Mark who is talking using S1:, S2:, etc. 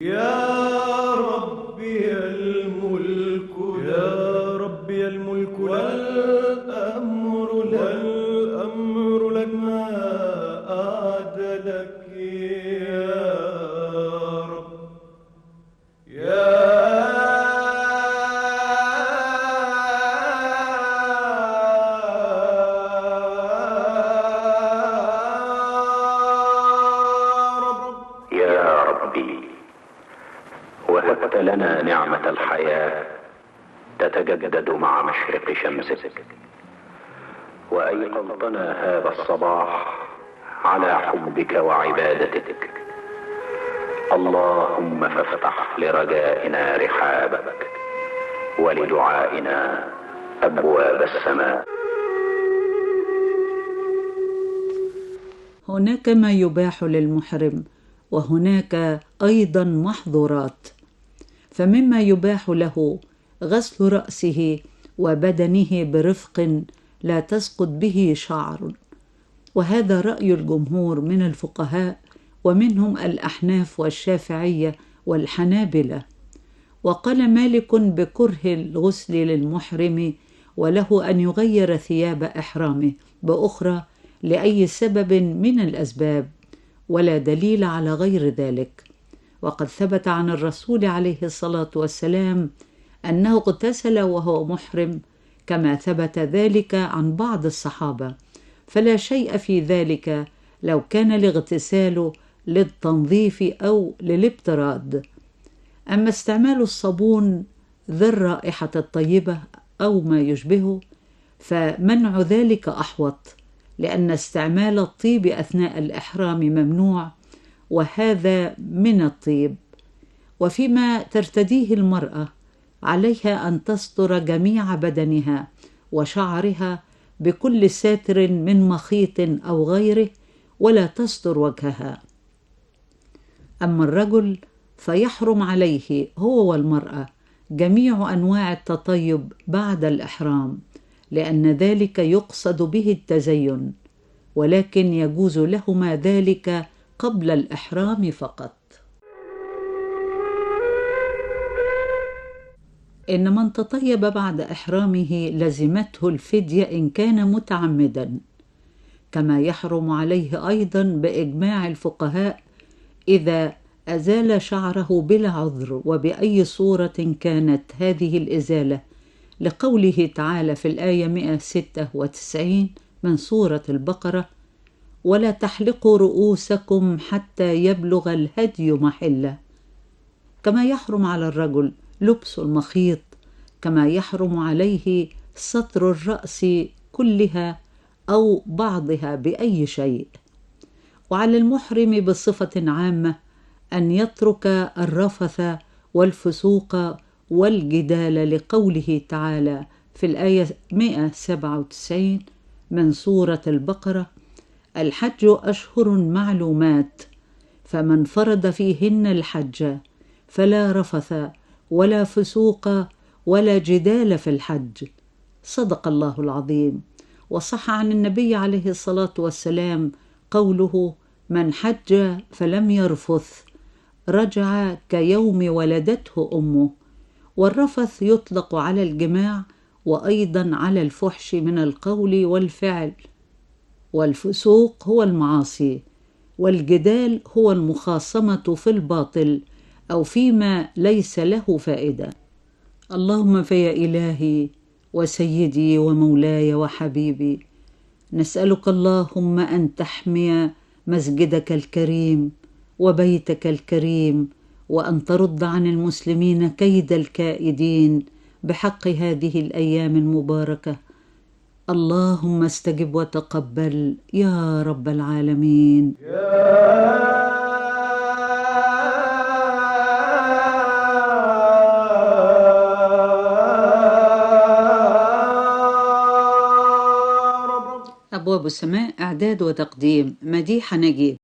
S1: يا ربي الملك، يا ربي الملك والأمر لك ما أعدلك يا رب. يا
S2: يا ربي، وهبت لنا نعمة الحياة تتجدد مع مشرق شمسك، وأيقظتنا هذا الصباح على حبك وعبادتك. اللهم فافتح لرجائنا رحابك، ولدعائنا أبواب السماء.
S3: هناك ما يباح للمحرم، وهناك أيضا محظورات. فمما يباح له غسل رأسه وبدنه برفق لا تسقط به شعر، وهذا رأي الجمهور من الفقهاء، ومنهم الأحناف والشافعية والحنابلة. وقال مالك بكره الغسل للمحرم، وله أن يغير ثياب إحرامه بأخرى لأي سبب من الأسباب، ولا دليل على غير ذلك. وقد ثبت عن الرسول عليه الصلاة والسلام أنه اغتسل وهو محرم، كما ثبت ذلك عن بعض الصحابة، فلا شيء في ذلك لو كان الاغتسال للتنظيف أو للابتراد. أما استعمال الصابون ذي الرائحة الطيبة أو ما يشبهه فمنع ذلك أحوط، لأن استعمال الطيب أثناء الإحرام ممنوع، وهذا من الطيب. وفيما ترتديه المرأة عليها أن تستر جميع بدنها وشعرها بكل ساتر من مخيط أو غيره، ولا تستر وجهها. أما الرجل فيحرم عليه هو والمرأة جميع أنواع التطيب بعد الإحرام، لأن ذلك يقصد به التزين، ولكن يجوز لهما ذلك قبل الإحرام فقط. إن من تطيب بعد إحرامه لزمته الفدية إن كان متعمدا، كما يحرم عليه أيضا بإجماع الفقهاء إذا أزال شعره بلا عذر وبأي صورة كانت هذه الإزالة، لقوله تعالى في الآية 196 من سورة البقرة: ولا تحلقوا رؤوسكم حتى يبلغ الهدي محله. كما يحرم على الرجل لبس المخيط، كما يحرم عليه ستر الرأس كلها أو بعضها بأي شيء. وعلى المحرم بصفة عامة أن يترك الرفث والفسوق والجدال، لقوله تعالى في الآية 197 من سورة البقرة: الحج أشهر معلومات، فمن فرض فيهن الحج فلا رفث ولا فسوق ولا جدال في الحج. صدق الله العظيم. وصح عن النبي عليه الصلاة والسلام قوله: من حج فلم يرفث رجع كيوم ولدته أمه. والرفث يطلق على الجماع، وأيضا على الفحش من القول والفعل. والفسوق هو المعاصي، والجدال هو المخاصمة في الباطل أو فيما ليس له فائدة. اللهم فيا إلهي وسيدي ومولاي وحبيبي، نسألك اللهم أن تحمي مسجدك الكريم وبيتك الكريم، وأن ترد عن المسلمين كيد الكائدين بحق هذه الأيام المباركة. اللهم استجب وتقبل يا رب العالمين. أبواب السماء، إعداد وتقديم مديحة نجيب.